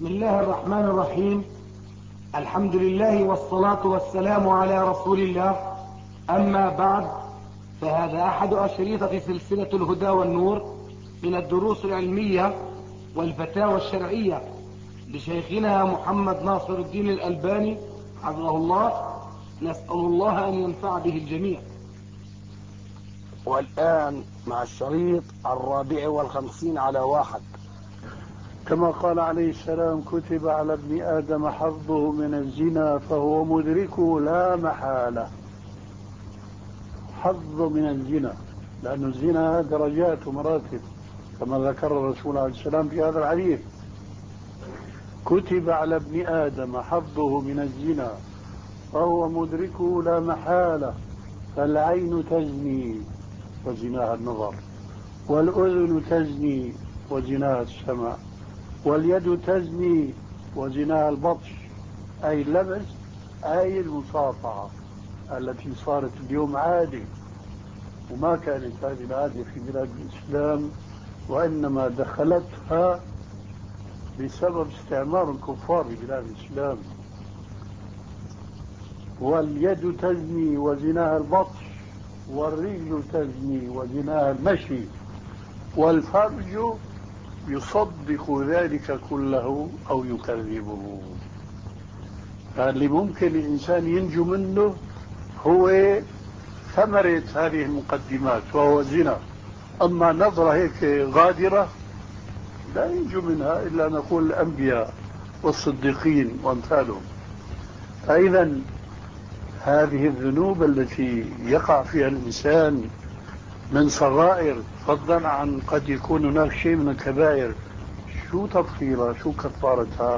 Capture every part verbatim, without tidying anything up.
بسم الله الرحمن الرحيم. الحمد لله والصلاة والسلام على رسول الله. أما بعد، فهذا أحد أشريطة سلسلة الهدى والنور من الدروس العلمية والفتاوى الشرعية لشيخنا محمد ناصر الدين الألباني حفظه الله. نسأل الله أن ينفع به الجميع. والآن مع الشريط الرابع والخمسين على واحد. كما قال عليه السلام: كتب على ابن آدم حظه من الزنا فهو مدركه لا محالة. حظ من الزنا، لأن الزنا درجات ومراتب كما ذكر الرسول عليه السلام في هذا الحديث. كتب على ابن آدم حظه من الزنا فهو مدركه لا محالة. فالعين تزني وزناها النظر، والأذن تزني وزناها السمع، واليد تزني وزناها البطش، أي اللمس، أي المصافحة التي صارت اليوم عادة، وما كانت هذه العادة في بلاد الإسلام، وإنما دخلتها بسبب استعمار الكفار في بلاد الإسلام. واليد تزني وزناها البطش، والرجل تزني وزناها المشي، والفرج يصدق ذلك كله أو يكذبه. فاللي ممكن الإنسان ينجو منه هو ثمرة هذه المقدمات وهو الزنا. أما نظرة هيك غادرة لا ينجو منها إلا نقول الأنبياء والصديقين وأمثالهم. فإذا هذه الذنوب التي يقع فيها الإنسان من صغائر، فضلا عن قد يكون هناك شيء من الكبائر، شو تفصيلها؟ شو كفارتها؟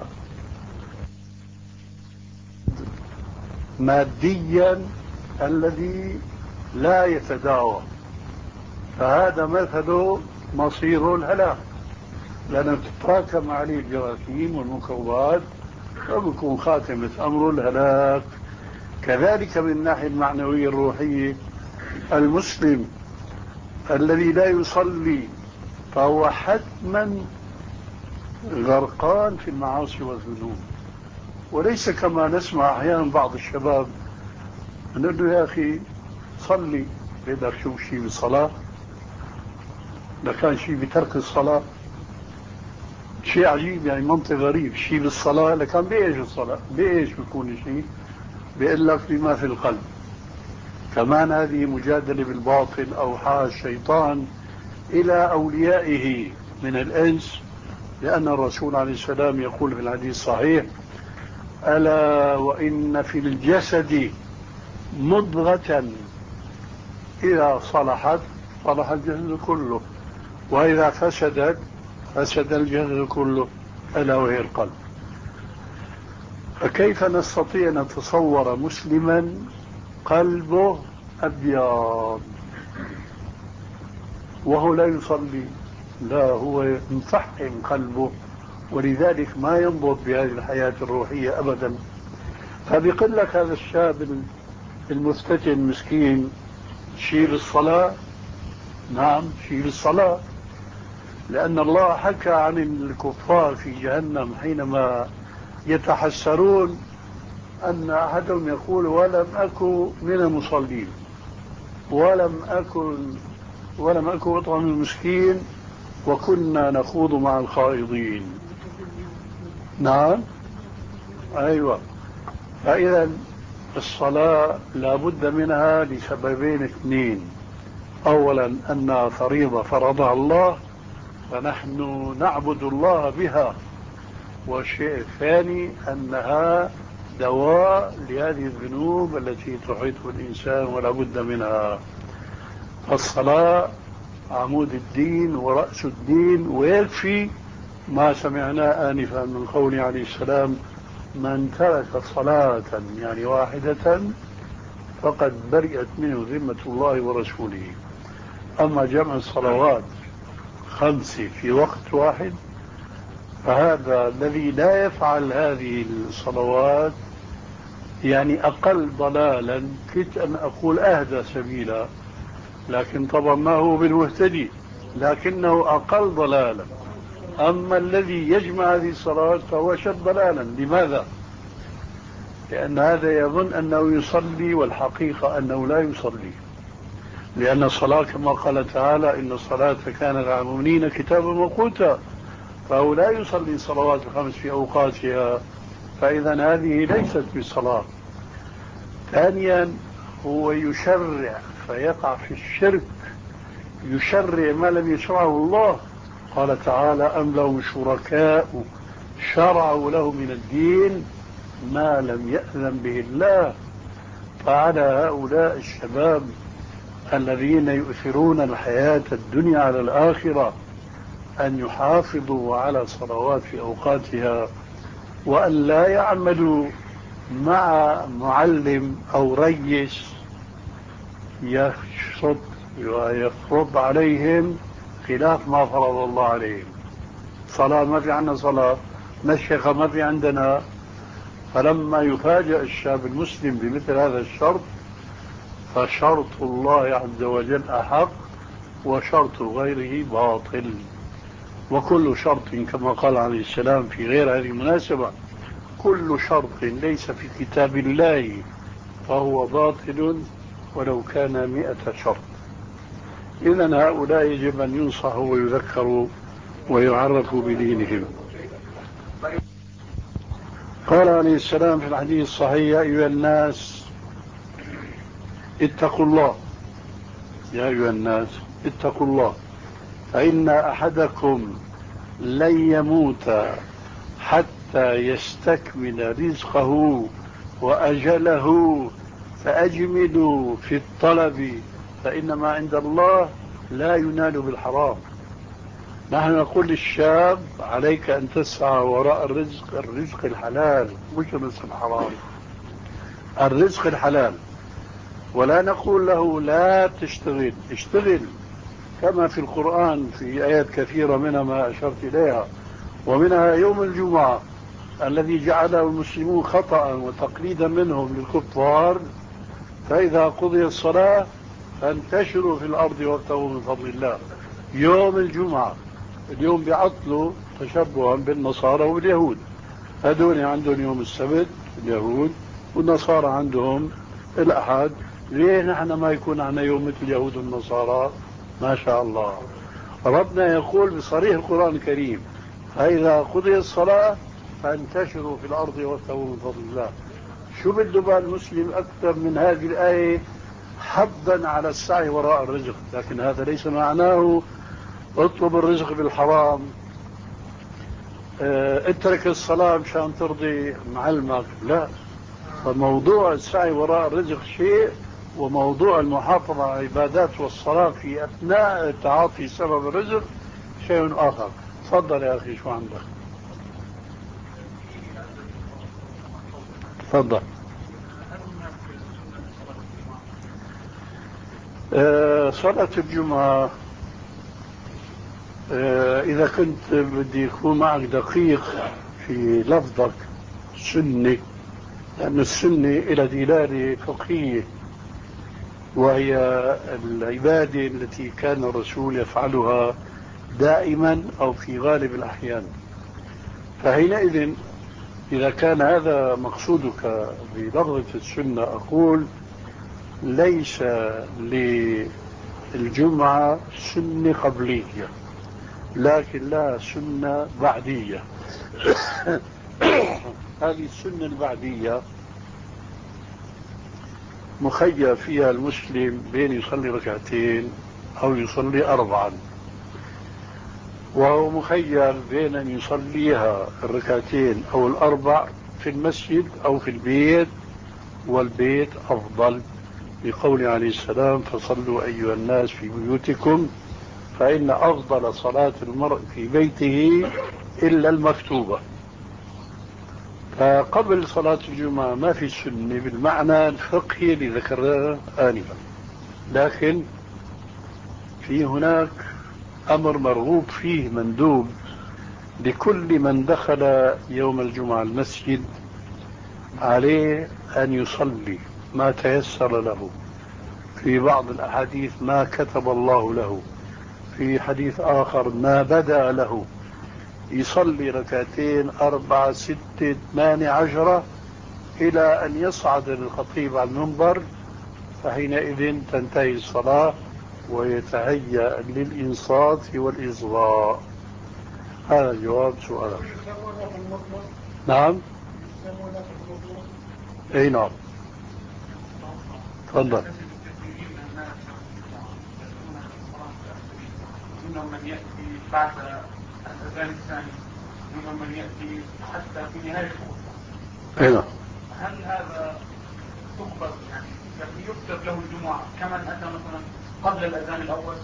ماديا الذي لا يتداوى، فهذا مثله مصير الهلاك، لأنه تتراكم عليه الجراثيم والميكروبات وبكون خاتمة أمره الهلاك. كذلك من الناحية المعنوية الروحية، المسلم الذي لا يصلي فهو حتما غرقان في المعاصي والذنوب، وليس كما نسمع أحيانا بعض الشباب نقول له: يا أخي صلي. بيقدر شو شيء بالصلاة؟ لكان شيء بترك الصلاة. شيء عجيب، يعني منطق غريب. شيء بالصلاة لكان بإيش الصلاة؟ بإيش بيكون شيء؟ بيقول لك بما في القلب. كمان هذه مجادلة بالباطل أوحى الشيطان إلى أوليائه من الإنس، لأن الرسول عليه السلام يقول في الحديث الصحيح: ألا وإن في الجسد مضغة إذا صلحت صلح الجسد كله، وإذا فسدت فسد الجسد كله، ألا وهي القلب. فكيف نستطيع أن نتصور مسلما قلبه أبيض وهو لا يصلي؟ لا، هو مفحم قلبه، ولذلك ما ينضب بهذه الحياة الروحية أبدا. فبيقول لك هذا الشاب المفتتن المسكين: شيل الصلاة. نعم، شيل الصلاة، لأن الله حكى عن الكفار في جهنم حينما يتحسرون أن أحدهم يقول: ولم أكن من المصلين، ولم أكن ولم أكن أطعم المسكين، وكنا نخوض مع الخائضين. نعم، أيوة. فإذا الصلاة لابد منها لسببين اثنين: أولا أنها فريضة فرضها الله فنحن نعبد الله بها، والشيء الثاني أنها دواء لهذه الذنوب التي تحيط بالإنسان ولا بد منها. الصلاة عمود الدين ورأس الدين، ويكفي ما سمعناه آنفا من قوله عليه السلام: من ترك صلاة يعني واحدة فقد برئت منه ذمة الله ورسوله. أما جمع الصلوات خمس في وقت واحد، فهذا الذي لا يفعل هذه الصلوات يعني أقل ضلالا، كنت أن أقول أهدى سبيلا، لكن طبعا ما هو بالمهتدي، لكنه أقل ضلالا. أما الذي يجمع هذه الصلوات فهو شد ضلالا. لماذا؟ لأن هذا يظن أنه يصلي والحقيقة أنه لا يصلي، لأن الصلاة كما قال تعالى إن الصلاة كانت على المؤمنين كتابا موقوتا، فهو لا يصلي الصلوات الخمس في أوقاتها، فإذا هذه ليست بصلاة. ثانيا هو يشرع فيقع في الشرك، يشرع ما لم يشرعه الله. قال تعالى أم لهم شركاء شرعوا له من الدين ما لم يأذن به الله. فعلى هؤلاء الشباب الذين يؤثرون الحياة الدنيا على الآخرة أن يحافظوا على صلوات في أوقاتها، وأن لا يعملوا مع معلم أو ريس يشرط ويفرض عليهم خلاف ما فرض الله عليهم. صلاة ما في عندنا صلاة، مشيخة ما في عندنا. فلما يفاجأ الشاب المسلم بمثل هذا الشرط فشرط الله عز وجل أحق وشرط غيره باطل. وكل شرط كما قال عليه السلام في غير هذه المناسبة كل شرط ليس في كتاب الله فهو باطل ولو كان مئة شرط. إذن هؤلاء يجب أن ينصحوا ويذكروا ويعرفوا بدينهم. قال عليه السلام في الحديث الصحيح يا أيها الناس اتقوا الله، يا أيها الناس اتقوا الله فإن أحدكم لن يموت حتى يستكمل رزقه وأجله فأجملوا في الطلب فإن ما عند الله لا ينال بالحرام. نحن نقول للشاب عليك أن تسعى وراء الرزق، الرزق الحلال مش الرزق الحرام، الرزق الحلال. ولا نقول له لا تشتغل، اشتغل كما في القرآن في آيات كثيرة منها ما أشرت إليها، ومنها يوم الجمعة الذي جعله المسلمون خطأ وتقليدا منهم للكفار فإذا قضي الصلاة فانتشروا في الأرض وابتغوا من فضل الله. يوم الجمعة اليوم بيعطلوا تشبها بالنصارى واليهود، هذول عندهم يوم السبت اليهود والنصارى عندهم الأحد. ليه نحن ما يكون عنا يوم مثل اليهود والنصارى؟ ما شاء الله. ربنا يقول بصريح القرآن الكريم فإذا قضي الصلاة فانتشروا في الأرض وابتغوا من فضل الله. شو بده بقى المسلم أكثر من هذه الآية حضا على السعي وراء الرزق؟ لكن هذا ليس معناه اطلب الرزق بالحرام، اه اترك الصلاة مشان ترضي معلمك، لا. فموضوع السعي وراء الرزق شيء، وموضوع المحافظة على العبادات والصلاة في أثناء تعاطي سبب الرزق شيء آخر. تفضل يا أخي شو عندك؟ تفضل. اه صلاة الجمعة اه إذا كنت بدي يكون معك دقيق في لفظك سنة، لأن السنة إلى دلالة فقهية وهي العبادة التي كان الرسول يفعلها دائما أو في غالب الأحيان. فحينئذ إذا كان هذا مقصودك بلفظة السنة أقول ليس للجمعة سنة قبلية لكن لا سنة بعدية. هذه السنة البعدية مخير فيها المسلم بين يصلي ركعتين أو يصلي أربعا، وهو مخير بين أن يصليها الركعتين أو الأربع في المسجد أو في البيت، والبيت أفضل بقول عليه السلام فصلوا أيها الناس في بيوتكم فإن أفضل صلاة المرء في بيته إلا المكتوبة. فقبل صلاة الجمعة ما في سنة بالمعنى الفقهي اللي ذكرناه آنفا، لكن في هناك أمر مرغوب فيه مندوب لكل من دخل يوم الجمعة المسجد عليه أن يصلي ما تيسر له، في بعض الأحاديث ما كتب الله له، في حديث آخر ما بدا له. يصلي ركعتين أربعة ستة ثمانية عشرة إلى أن يصعد الخطيب على المنبر، فحينئذ تنتهي الصلاة ويتهيأ للإنصات والإصغاء. هذا جواب سؤالك. نعم. اي نعم. تفضل. منهم من يأتي بعد الأذان الثاني، منهم من يأتي حتى في نهاية الخطبة. اي نعم. هل هذا تقبل يعني يكتب له الجمعة كمن أتى مثلا قبل الأذان الأول؟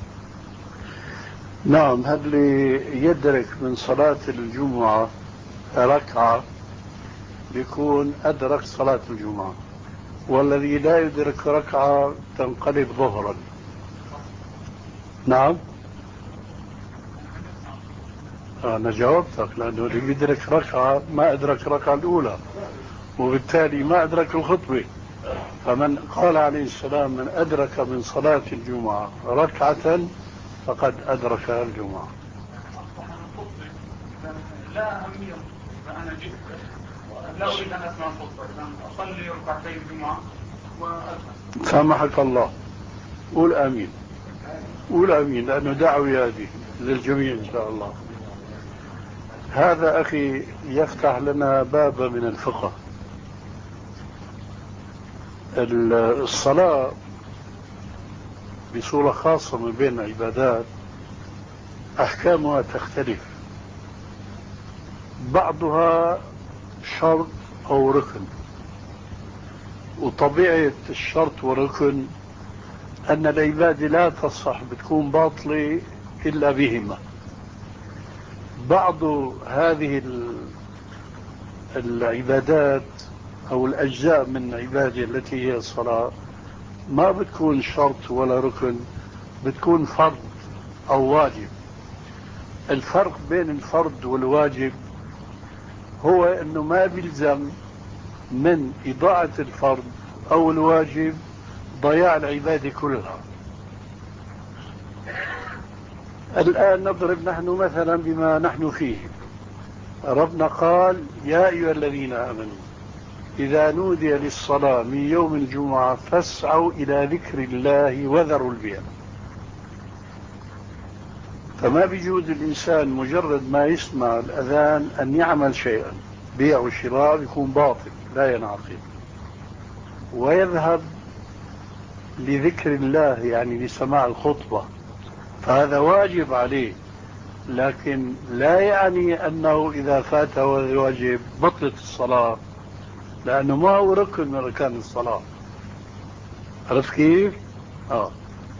نعم، هل اللي يدرك من صلاة الجمعة ركعة بيكون أدرك صلاة الجمعة، والذي لا يدرك ركعة تنقلب ظهرا. نعم. أنا جاوبتك، لأنه اللي يدرك ركعة ما أدرك ركعة الأولى، وبالتالي ما أدرك الخطبة. فمن قال عليه السلام من أدرك من صلاة الجمعة ركعة فقد أدرك الجمعة. لا أهمية، فأنا جئت لا أريد أن أسمع الخطبة، إذا أصلي ركعتي الجمعة وأذهب. سامحك الله. قول آمين. قول آمين، لأنه دعوة هذه للجميع إن شاء الله. هذا أخي يفتح لنا بابا من الفقه. الصلاة بصورة خاصة من بين العبادات أحكامها تختلف، بعضها شرط أو ركن، وطبيعة الشرط والركن أن العبادة لا تصح بتكون باطلة إلا بهما. بعض هذه العبادات أو الأجزاء من العبادة التي هي الصلاة ما بتكون شرط ولا ركن، بتكون فرض أو واجب. الفرق بين الفرض والواجب هو أنه ما بيلزم من إضاعة الفرض أو الواجب ضياع العبادة كلها. الآن نضرب نحن مثلا بما نحن فيه. ربنا قال يا أيها الذين آمنوا إذا نودي للصلاة من يوم الجمعة فاسعوا إلى ذكر الله وذروا البيع. فما بيجوز الإنسان مجرد ما يسمع الأذان أن يعمل شيئا، بيع وشراء يكون باطل لا ينعقد، ويذهب لذكر الله يعني لسماع الخطبة، فهذا واجب عليه، لكن لا يعني أنه إذا فاته الواجب بطلت الصلاة، لأنه ما هو ركن من أركان الصلاة. عرفت كيف؟ آه.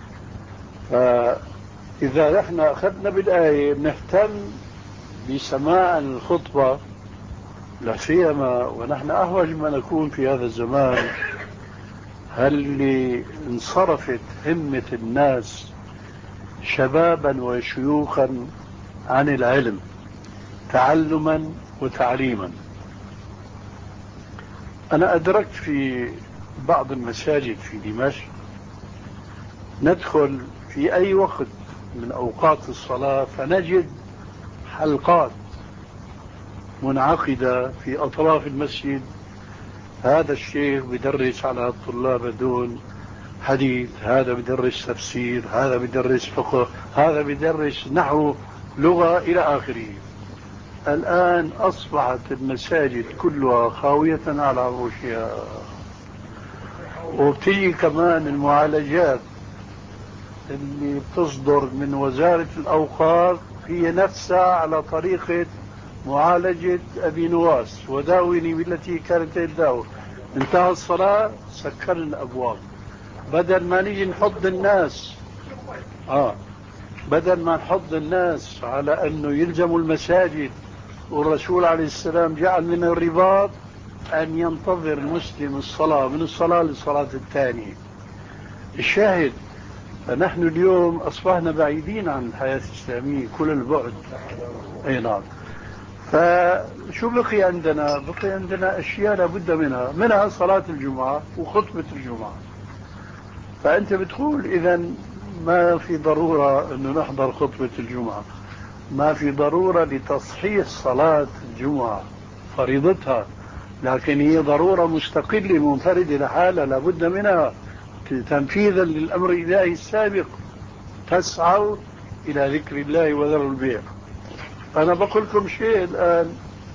فإذا احنا أخذنا بالآية نهتم بسماع الخطبة، لا سيما ونحن أهوج ما نكون في هذا الزمان، هل اللي انصرفت همة الناس شبابا وشيوخا عن العلم تعلما وتعليما. أنا أدركت في بعض المساجد في دمشق ندخل في أي وقت من أوقات الصلاة فنجد حلقات منعقدة في أطراف المسجد. هذا الشيخ بدرس على الطلاب دون حديث، هذا بدرس تفسير، هذا بدرس فقه، هذا بدرس نحو، لغة، إلى آخره. الآن أصبحت المساجد كلها خاوية على عروشها، وبتيجي كمان المعالجات اللي بتصدر من وزارة الأوقاف هي نفسها على طريقة معالجة أبي نواس، وداوني بالتي كانت تداوي. انتهى الصلاة سكرنا الأبواب، بدل ما نيجي نحض الناس آه بدل ما نحض الناس على أنه يلزموا المساجد، والرسول عليه السلام جعل من الرباط أن ينتظر المسلم الصلاة من الصلاة للصلاة الثانية. الشاهد فنحن اليوم أصبحنا بعيدين عن الحياة الإسلامية كل البعد. أي نعم. فشو بقي عندنا؟ بقي عندنا أشياء لابد منها، منها صلاة الجمعة وخطبة الجمعة. فأنت بتقول إذن ما في ضرورة أنه نحضر خطبة الجمعة، ما في ضرورة لتصحيح صلاة الجمعة فريضتها، لكن هي ضرورة مستقلة منفردة لحالها لابد منها تنفيذا للأمر الإلهي السابق. تسعوا إلى ذكر الله وذروا البيع. أنا بقول لكم شيء الآن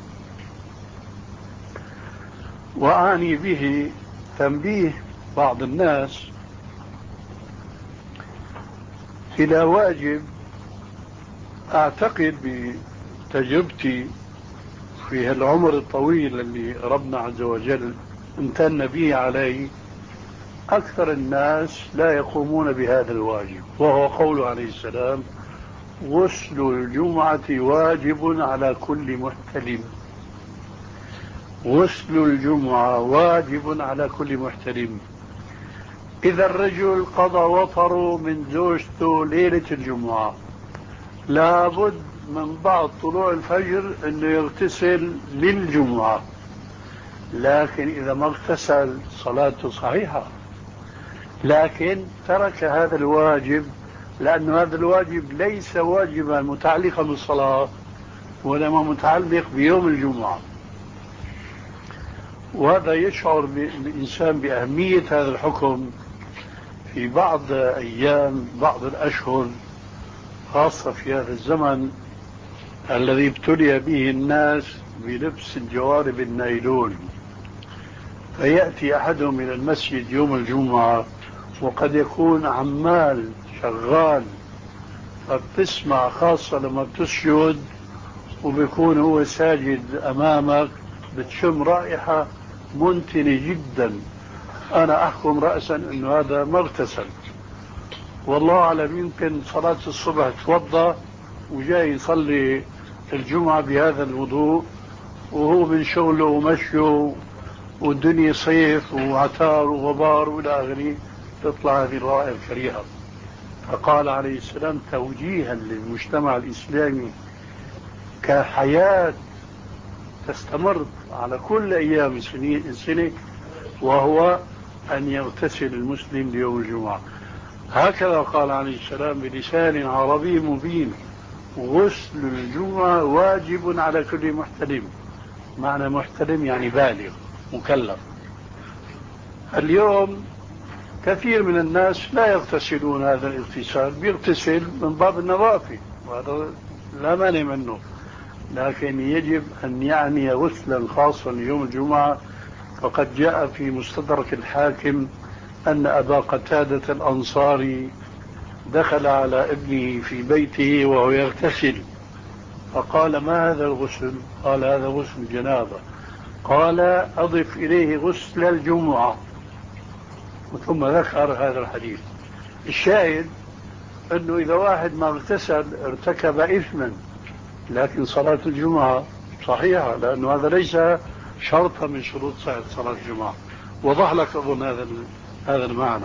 وأعني به تنبيه بعض الناس إلى واجب أعتقد بتجربتي في العمر الطويل اللي ربنا عز وجل امتن به عليه، أكثر الناس لا يقومون بهذا الواجب، وهو قوله عليه السلام: غسل الجمعة واجب على كل محتلم. غسل الجمعة واجب على كل محتلم. إذا الرجل قضى وطره من زوجته ليلة الجمعة لابد من بعد طلوع الفجر أنه يغتسل للجمعة، لكن إذا ما اغتسل صلاته صحيحة، لكن ترك هذا الواجب لأن هذا الواجب ليس واجبا متعلقا بالصلاة وإنما متعلق بيوم الجمعة. وهذا يشعر الإنسان بأهمية هذا الحكم في بعض أيام بعض الأشهر، خاصة في هذا الزمن الذي ابتلي به الناس بلبس الجوارب النايلون. فيأتي أحدهم إلى المسجد يوم الجمعة وقد يكون عمال شغال، فبتسمع خاصة لما بتسجد وبيكون هو ساجد أمامك بتشم رائحة منتنة جدا. أنا أحكم رأسا أنه هذا ما اغتسل، والله أعلم يمكن صلاة الصبح توضى وجاي يصلي الجمعة بهذا الوضوء وهو من شغله ومشيه والدنيا صيف وعتار وغبار وإلى آخره، تطلع هذه الرائحة الكريهة. فقال عليه السلام توجيها للمجتمع الإسلامي كحياة تستمر على كل أيام السنة، وهو أن يغتسل المسلم ليوم الجمعة. هكذا قال عليه السلام بلسان عربي مبين: غسل الجمعة واجب على كل محتلم. معنى محتلم يعني بالغ مكلف. اليوم كثير من الناس لا يغتسلون هذا الاغتسال، بيغتسل من باب النظافة وهذا لا مانع منه، لكن يجب أن يعني غسلا خاصا ليوم الجمعة. فقد جاء في مستدرك الحاكم أن أبا قتادة الأنصاري دخل على ابنه في بيته وهو يغتسل، فقال: ما هذا الغسل؟ قال: هذا غسل الجنابة. قال: أضف إليه غسل الجمعة. ثم ذكر هذا الحديث. الشاهد أنه إذا واحد ما اغتسل ارتكب إثما، لكن صلاة الجمعة صحيحة، لأنه هذا ليس شرطا من شروط صحة صلاة الجمعة. وضح لك أظن هذا هذا المعنى.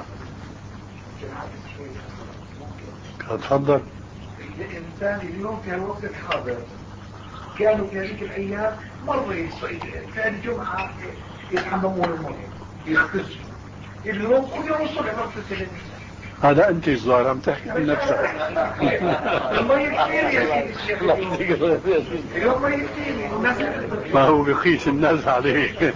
تفضل. الإنسان اليوم في الوقت الحاضر كانوا في هذيك الأيام مرة في الجمعة يتحممون المية يغتسلوا، اليوم كل يوم الصبح يغتسل. هذا أنت الظاهر عم تحكي عن نفسك. المية كثير يا سيدي، اليوم مية كثير الناس ما هو بقيس الناس عليه.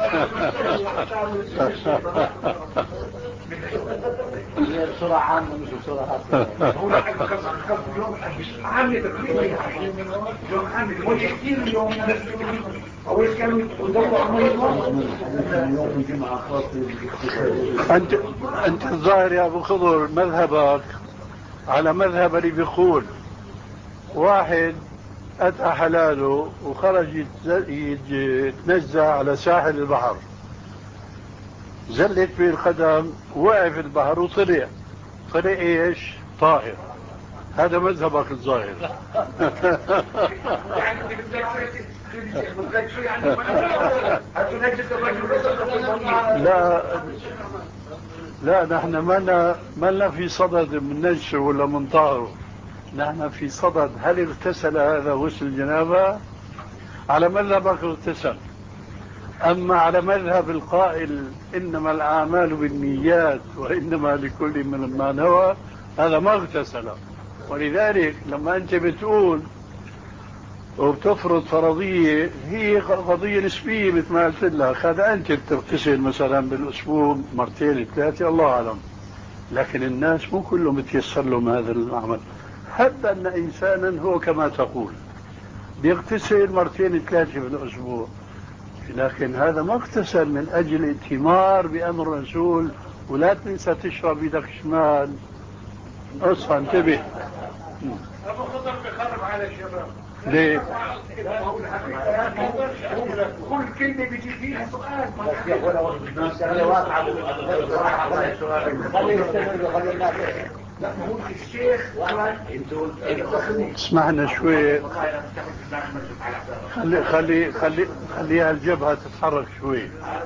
هي بسرعة عامة مش بسرعة هو يوم عامة تقريبا يوم عامة المية كثير اليوم. أول كانوا يدوروا على يوم الجمعة خاص. أنت أنت الظاهر يا أبو خضر مذهبك على مذهب اللي بيقول واحد أتى حلاله وخرج يتنزع على ساحل البحر، زلت به القدم وقف البحر وطلع طلع ايش؟ طاهر. هذا مذهبك الظاهر. لا لا نحن ما لنا في صدد من نجسه ولا من طهره، نحن في صدد هل اغتسل هذا غسل الجنابة؟ على مذهبك اغتسل. أما على مذهب القائل إنما الأعمال بالنيات وإنما لكل من ما نوى، هذا ما اغتسل. ولذلك لما أنت بتقول وبتفرض فرضية هي قضية نسبية مثل ما قلت لك. هذا أنت بتغتسل مثلا بالأسبوع مرتين ثلاثة الله أعلم، لكن الناس مو كلهم بتيسر لهم هذا العمل. هب أن إنسانا هو كما تقول بيغتسل مرتين ثلاثة بالأسبوع، لكن هذا ما اغتسل من أجل ائتمار بأمر الرسول ولا تنسى تشرب يدك شمال. اصحى انتبه. أبو خضر بخرب على الشباب. ليه؟ كل كلمة بيجي فيها سؤال. لا ما هو الشيخ اسمعنا شوي. خلي خلي خلي خليها الجبهة تتحرك شوي.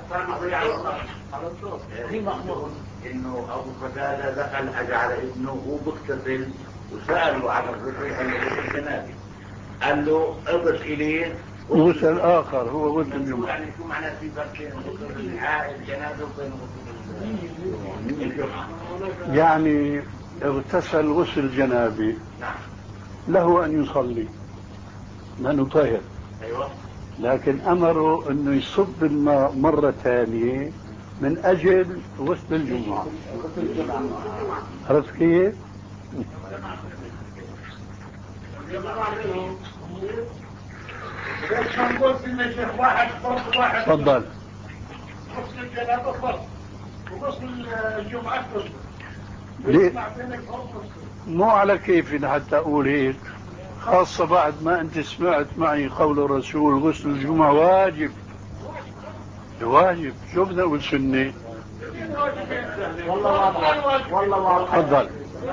في مأمور انه ابو قتادة دخل اجى على ابنه وهو بيغتسل وسأله عن الغسل، قال له غسل جنابي، قال له اضف اليه غسل اخر هو غسل الجمعة. يعني شو معناه في فرق بين غسل الجنابه وبين غسل الجمعة؟ يعني اغتسل غسل جنابي له ان يصلي لانه طاهر، ايوه، لكن امره انه يصب الماء مرة ثانية من اجل غسل الجمعة. عرفت كيف؟ تفضل. غسل الجنابة فرض وغسل الجمعة فرض. ليه؟ مو على كيف حتى اقول هيك، خاصة بعد ما انت سمعت معي قول الرسول غسل الجمعة واجب. واجب، شو بدنا نقول سنة؟ والله واضح والله واضح. تفضل.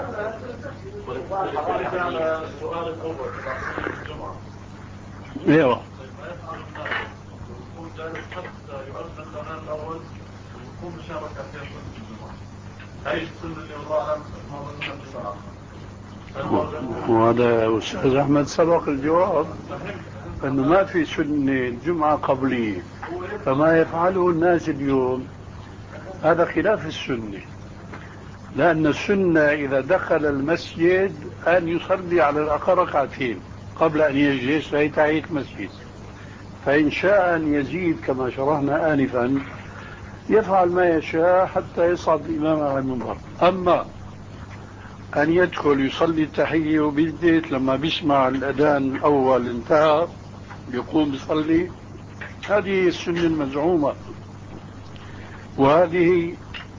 السؤال الاول الجمعة، ايوه يؤذن الأذان الأول ويكون مشاركة في الجمعة. هاي السنة اللي والله أعلم ما وهذا أستاذ أحمد سبق الجواب أنه ما في سنة الجمعة قبلية، فما يفعله الناس اليوم هذا خلاف السنة. لأن السنة إذا دخل المسجد أن يصلي على الأقل ركعتين قبل أن يجلس، فهي تحية المسجد. فإن شاء أن يزيد كما شرحنا آنفا يفعل ما يشاء حتى يصعد الإمام على المنبر. أما أن يدخل يصلي التحية وبيزدت لما بيسمع الأذان الأول انتهى يقوم يصلي، هذه السنة المزعومة، وهذه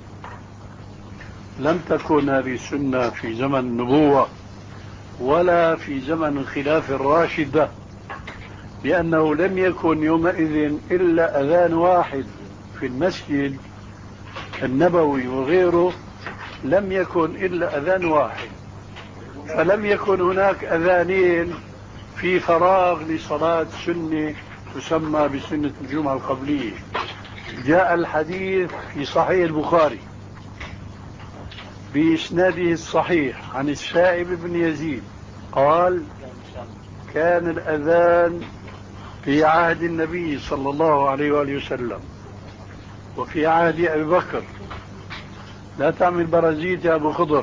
لم تكن هذه السنة في زمن النبوة ولا في زمن الخلافة الراشدة، لأنه لم يكن يومئذ إلا أذان واحد في المسجد النبوي وغيره، لم يكن إلا أذان واحد، فلم يكن هناك أذانين في فراغ لصلاة سنة تسمى بسنة الجمعة القبلية. جاء الحديث في صحيح البخاري بإسناده الصحيح عن السائب بن يزيد قال: كان الأذان في عهد النبي صلى الله عليه وآله وسلم وفي عهد أبي بكر. لا تعمل برازيت يا أبو خضر.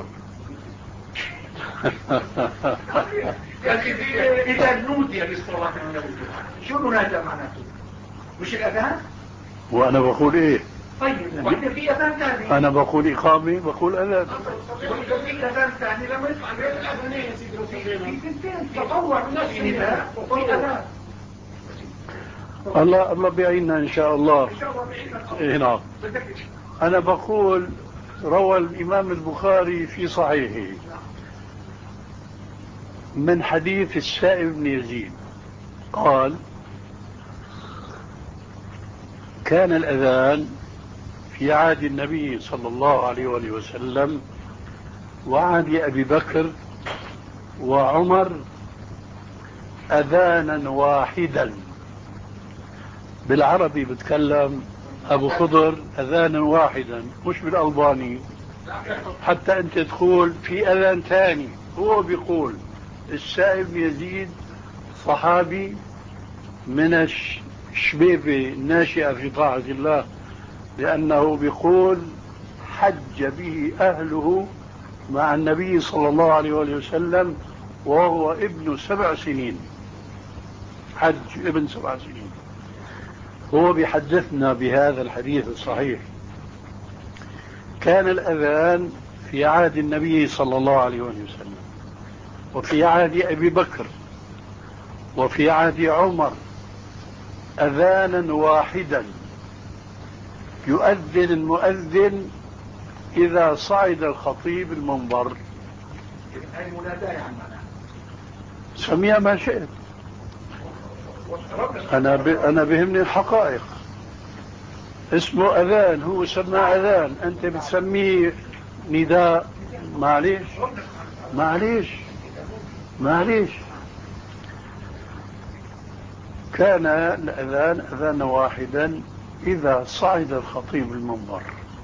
إذا نودي للصلاة شو ننادى معناته؟ مش الأذان؟ وأنا بقول إيه؟ طيب وإذا في أذان ثاني؟ أنا بقول إقامة بقول أذان. وإذا في أذان ثاني لما يطلع بين الأذانين يا سيدي في اثنين تطوع نفس النداء وفي أذان. الله الله بيعيننا إن شاء الله. إن شاء الله بعيدنا. إيه نعم. أنا بقول روى الإمام البخاري في صحيحه من حديث السائب بن يزيد قال: كان الأذان في عهد النبي صلى الله عليه وآله وسلم وعهد أبي بكر وعمر أذانا واحدا. بالعربي بتكلم أبو خضر أذانا واحدا، مش بالألباني حتى أنت تقول في أذان ثاني. هو بيقول السائب يزيد صحابي من الشبيبة الناشئة في طاعة الله، لأنه بيقول حج به أهله مع النبي صلى الله عليه وسلم وهو ابن سبع سنين. حج ابن سبع سنين. هو بيحدثنا بهذا الحديث الصحيح. كان الأذان في عهد النبي صلى الله عليه وسلم، وفي عهد أبي بكر، وفي عهد عمر، أذانا واحدا يؤذن المؤذن إذا صعد الخطيب المنبر. هاي مناداة يعني سميها ما شئت، أنا ب... أنا بهمني الحقائق. اسمه أذان، هو سمى أذان، أنت بتسميه نداء. معليش معليش معليش كان الأذان أذانا واحدا إذا صعد الخطيب المنبر،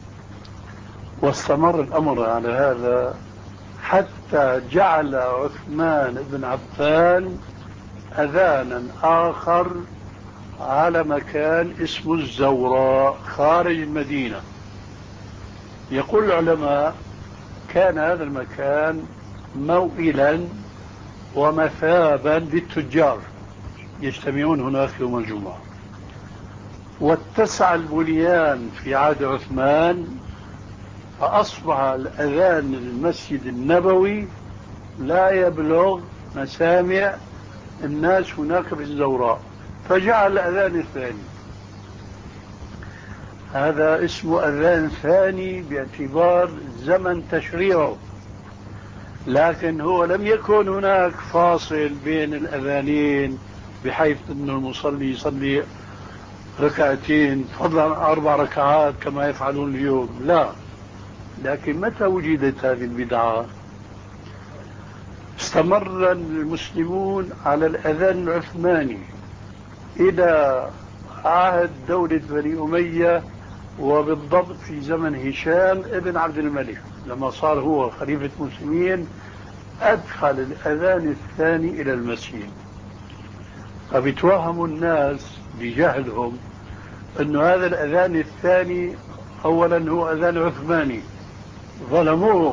واستمر الأمر على هذا حتى جعل عثمان بن عفان أذانا آخر على مكان اسمه الزوراء خارج المدينة. يقول العلماء كان هذا المكان موئلا ومثابا للتجار يجتمعون هناك يوم الجمعة. واتسع البنيان في عهد عثمان، فأصبح الأذان المسجد النبوي لا يبلغ مسامع الناس هناك في الزوراء، فجعل الأذان الثاني. هذا اسمه أذان ثاني باعتبار زمن تشريعه، لكن هو لم يكن هناك فاصل بين الأذانين بحيث أن المصلي يصلي ركعتين فضلا عن أربع ركعات كما يفعلون اليوم، لا. لكن متى وجدت هذه البدعة؟ استمر المسلمون على الأذان العثماني إلى عهد دولة بني أمية، وبالضبط في زمن هشام ابن عبد الملك لما صار هو خليفة المسلمين أدخل الأذان الثاني إلى المسجد. فبيتوهم الناس بجهلهم أن هذا الأذان الثاني أولا هو أذان عثماني، ظلموه.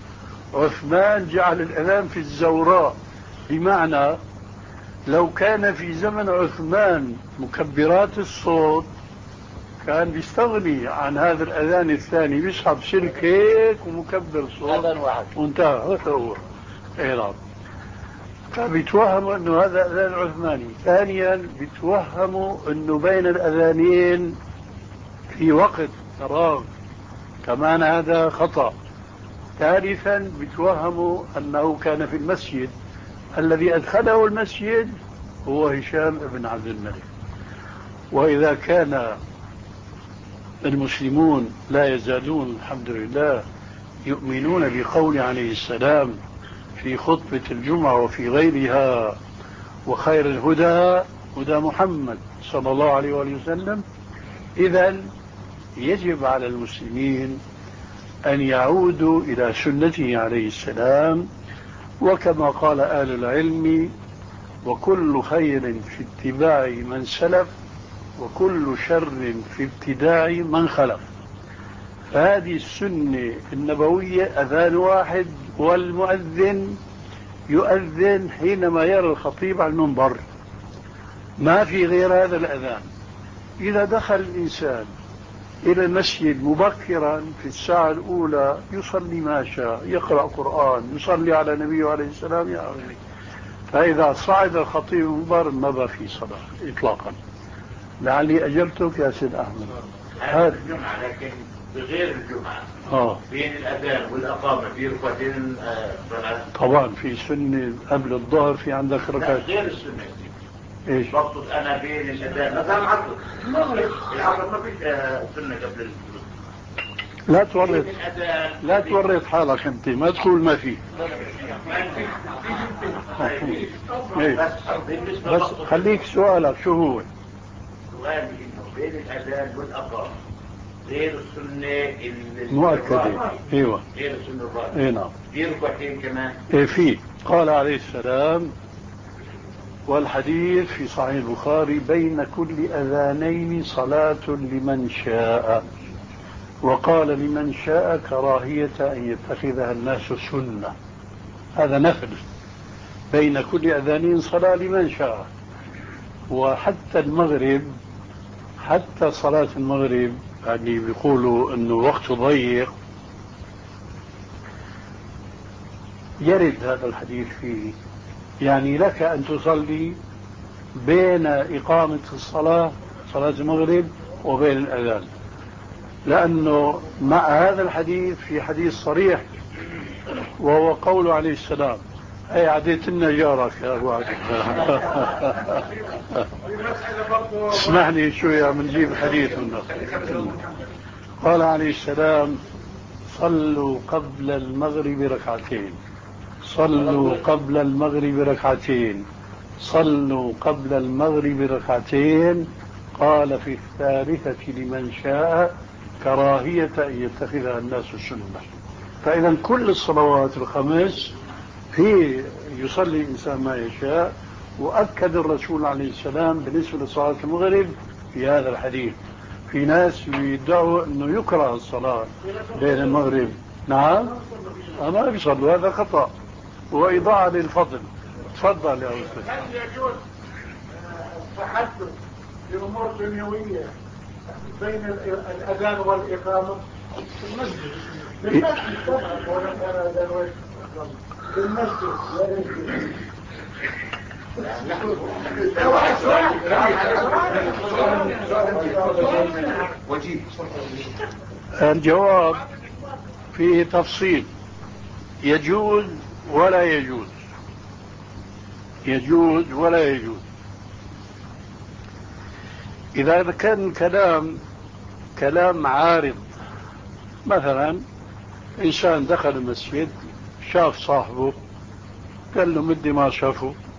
عثمان جعل الأذان في الزوراء، بمعنى لو كان في زمن عثمان مكبرات الصوت كان بيستغني عن هذا الأذان الثاني، بيسحب سلك هيك ومكبر صوت أذان واحد وانتهى. هذا هو إعراب. فبيتوهموا أنه هذا أذان عثماني. ثانيا بيتوهموا أنه بين الأذانين في وقت فراغ، كمان هذا خطأ. ثالثا بيتوهموا أنه كان في المسجد، الذي أدخله المسجد هو هشام بن عبد الملك. وإذا كان المسلمون لا يزالون الحمد لله يؤمنون بقول عليه السلام في خطبة الجمعة وفي غيرها وخير الهدى هدى محمد صلى الله عليه وآله وسلم، إذن يجب على المسلمين أن يعودوا إلى سنته عليه السلام. وكما قال أهل العلم: وكل خير في اتباع من سلف، وكل شر في ابتداع من خلف. فهذه السنة النبوية أذان واحد، والمؤذن يؤذن حينما يرى الخطيب على المنبر، ما في غير هذا الأذان. إذا دخل الإنسان إلى المسجد مبكرا في الساعة الأولى يصلي ما شاء، يقرأ قرآن، يصلي على النبي عليه السلام يا أغني. فإذا صعد الخطيب المنبر ما بقى في صلاة إطلاقا. لعلي أجبتك يا سيد أحمد. هذا الجمعة، لكن بغير الجمعة آه. بين الأذان والأقامة في ركعتين صلاة. طبعا في سنة قبل الظهر، في عندك ركعة غير السنة. ايش؟ بقصد أنا بين الأذان مثلا العصر المغرب، العصر ما فيش سنة قبل الظهر. لا تورط لا تورط حالك انت، ما تقول ما في. بس خليك سؤالك شو هو؟ سؤالي انه بين الاذان والاقامه غير السنه مؤكده. ايوه غير السنه الراتبه. اي نعم. في ركعتين كمان. ايه في. قال عليه السلام، والحديث في صحيح البخاري: بين كل اذانين صلاه لمن شاء. وقال لمن شاء كراهية أن يتخذها الناس سنة. هذا نفل. بين كل أذانين صلاة لمن شاء. وحتى المغرب، حتى صلاة المغرب يعني بيقولوا انه وقته ضيق، يرد هذا الحديث فيه. يعني لك ان تصلي بين اقامة الصلاة صلاة المغرب وبين الاذان، لانه مع هذا الحديث في حديث صريح وهو قوله عليه السلام. اي عديت لنا جارك يا ابو عبد اسمعني شوية بنجيب حديث منه. قال عليه السلام: صلوا قبل المغرب ركعتين، صلوا قبل المغرب ركعتين، صلوا قبل المغرب ركعتين. قال في الثالثة لمن شاء كراهية أن يتخذها الناس سنة. فإذا كل الصلوات الخمس في يصلي الإنسان ما يشاء. وأكد الرسول عليه السلام بالنسبة لصلاة المغرب في هذا الحديث. في ناس يدعوا أنه يكره الصلاة بين المغرب. نعم أنا بيصلوا، هذا خطأ وإضاعة للفضل. تفضل يا أستاذ. هل يجوز التحدث بأمور دنيوية بين الأذان والإقامة في المسجد؟ بالمسجد طبعا ولا كان أذان والإقامة بالمسجد الجواب فيه تفصيل. يجوز ولا يجوز، يجوز ولا يجوز. إذا كان كلام كلام عارض، مثلا إنسان دخل المسجد شاف صاحبه قال له مدي ما شافه